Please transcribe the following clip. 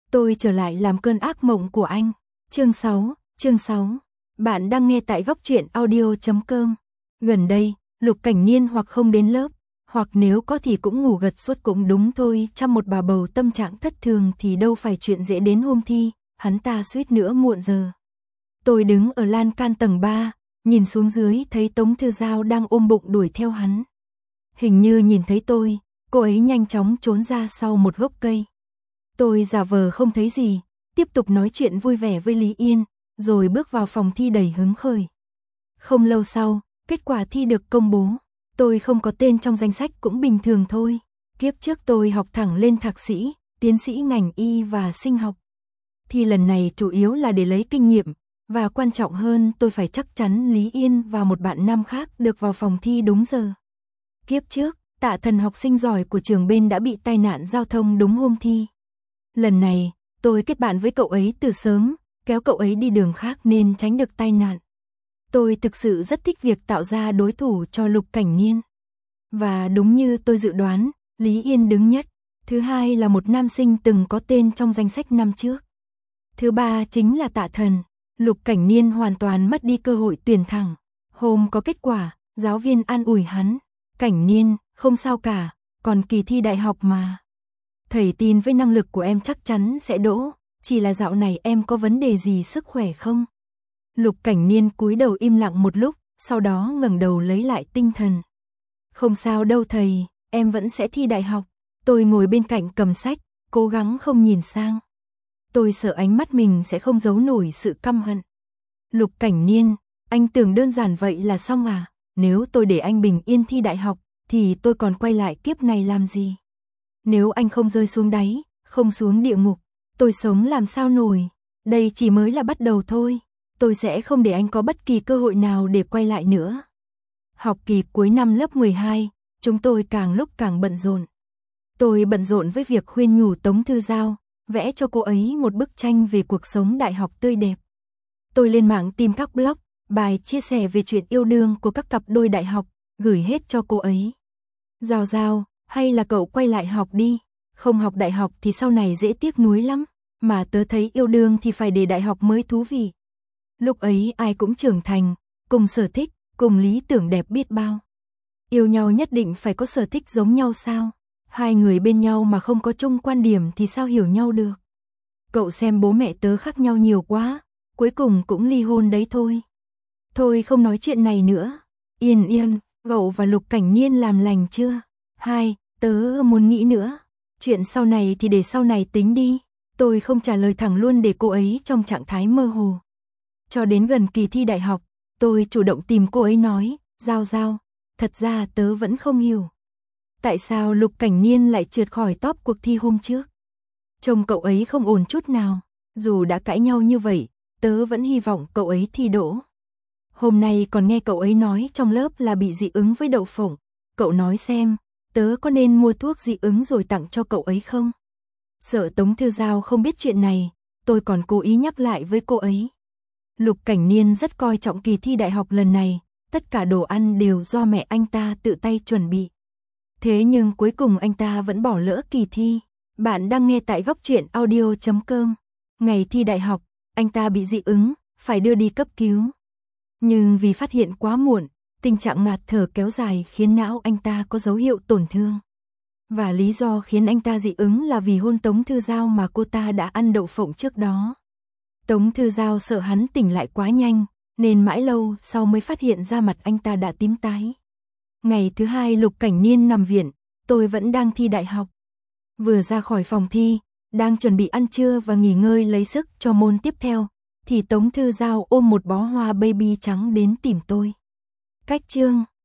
Tôi trở lại làm cơn ác mộng của anh. Chương 6. Bạn đang nghe tại góc truyện audio.com. Gần đây, Lục Cảnh Niên hoặc không đến lớp, hoặc nếu có thì cũng ngủ gật suốt cũng đúng thôi. Trong một bà bầu tâm trạng thất thường thì đâu phải chuyện dễ đến hôm thi, hắn ta suýt nữa muộn giờ. Tôi đứng ở lan can tầng 3, nhìn xuống dưới thấy Tống Thư Giao đang ôm bụng đuổi theo hắn. Hình như nhìn thấy tôi, cô ấy nhanh chóng trốn ra sau một gốc cây. Tôi giả vờ không thấy gì, tiếp tục nói chuyện vui vẻ với Lý Yên, rồi bước vào phòng thi đầy hứng khởi. Không lâu sau, kết quả thi được công bố. Tôi không có tên trong danh sách cũng bình thường thôi. Kiếp trước tôi học thẳng lên thạc sĩ, tiến sĩ ngành y và sinh học. Thi lần này chủ yếu là để lấy kinh nghiệm, và quan trọng hơn tôi phải chắc chắn Lý Yên và một bạn nam khác được vào phòng thi đúng giờ. Kiếp trước, Tạ Thần học sinh giỏi của trường bên đã bị tai nạn giao thông đúng hôm thi. Lần này, tôi kết bạn với cậu ấy từ sớm, kéo cậu ấy đi đường khác nên tránh được tai nạn. Tôi thực sự rất thích việc tạo ra đối thủ cho Lục Cảnh Niên. Và đúng như tôi dự đoán, Lý Yên đứng nhất. Thứ hai là một nam sinh từng có tên trong danh sách năm trước. Thứ ba chính là Tạ Thần. Lục Cảnh Niên hoàn toàn mất đi cơ hội tuyển thẳng. Hôm có kết quả, giáo viên an ủi hắn. Cảnh Niên, không sao cả, còn kỳ thi đại học mà. Thầy tin với năng lực của em chắc chắn sẽ đỗ, chỉ là dạo này em có vấn đề gì sức khỏe không? Lục Cảnh Niên cúi đầu im lặng một lúc, sau đó ngẩng đầu lấy lại tinh thần. Không sao đâu thầy, em vẫn sẽ thi đại học. Tôi ngồi bên cạnh cầm sách, cố gắng không nhìn sang. Tôi sợ ánh mắt mình sẽ không giấu nổi sự căm hận. Lục Cảnh Niên, anh tưởng đơn giản vậy là xong à? Nếu tôi để anh bình yên thi đại học, thì tôi còn quay lại kiếp này làm gì? Nếu anh không rơi xuống đáy, không xuống địa ngục, tôi sống làm sao nổi? Đây chỉ mới là bắt đầu thôi. Tôi sẽ không để anh có bất kỳ cơ hội nào để quay lại nữa. Học kỳ cuối năm lớp 12, chúng tôi càng lúc càng bận rộn. Tôi bận rộn với việc khuyên nhủ Tống Thư Giao, vẽ cho cô ấy một bức tranh về cuộc sống đại học tươi đẹp. Tôi lên mạng tìm các blog, bài chia sẻ về chuyện yêu đương của các cặp đôi đại học, gửi hết cho cô ấy. Giao Giao, hay là cậu quay lại học đi, không học đại học thì sau này dễ tiếc nuối lắm, mà tớ thấy yêu đương thì phải để đại học mới thú vị. Lúc ấy ai cũng trưởng thành, cùng sở thích, cùng lý tưởng đẹp biết bao. Yêu nhau nhất định phải có sở thích giống nhau sao? Hai người bên nhau mà không có chung quan điểm thì sao hiểu nhau được? Cậu xem bố mẹ tớ khác nhau nhiều quá, cuối cùng cũng ly hôn đấy thôi. Thôi không nói chuyện này nữa. Yên, cậu và Lục Cảnh Niên làm lành chưa? Hai, tớ muốn nghĩ nữa. Chuyện sau này thì để sau này tính đi. Tôi không trả lời thẳng luôn để cô ấy trong trạng thái mơ hồ. Cho đến gần kỳ thi đại học, tôi chủ động tìm cô ấy nói, Giao, thật ra tớ vẫn không hiểu. Tại sao Lục Cảnh Niên lại trượt khỏi top cuộc thi hôm trước? Trông cậu ấy không ổn chút nào, dù đã cãi nhau như vậy, tớ vẫn hy vọng cậu ấy thi đỗ. Hôm nay còn nghe cậu ấy nói trong lớp là bị dị ứng với đậu phộng. Cậu nói xem, tớ có nên mua thuốc dị ứng rồi tặng cho cậu ấy không? Sợ Tống Thư Giao không biết chuyện này, tôi còn cố ý nhắc lại với cô ấy. Lục Cảnh Niên rất coi trọng kỳ thi đại học lần này, tất cả đồ ăn đều do mẹ anh ta tự tay chuẩn bị. Thế nhưng cuối cùng anh ta vẫn bỏ lỡ kỳ thi. Bạn đang nghe tại góc truyện audio.com. Ngày thi đại học, anh ta bị dị ứng, phải đưa đi cấp cứu. Nhưng vì phát hiện quá muộn, tình trạng ngạt thở kéo dài khiến não anh ta có dấu hiệu tổn thương. Và lý do khiến anh ta dị ứng là vì hôn Tống Thư Giao mà cô ta đã ăn đậu phộng trước đó. Tống Thư Giao sợ hắn tỉnh lại quá nhanh, nên mãi lâu sau mới phát hiện ra mặt anh ta đã tím tái. Ngày thứ hai Lục Cảnh Niên nằm viện, tôi vẫn đang thi đại học. Vừa ra khỏi phòng thi, đang chuẩn bị ăn trưa và nghỉ ngơi lấy sức cho môn tiếp theo, thì Tống Thư Giao ôm một bó hoa baby trắng đến tìm tôi. Cách chương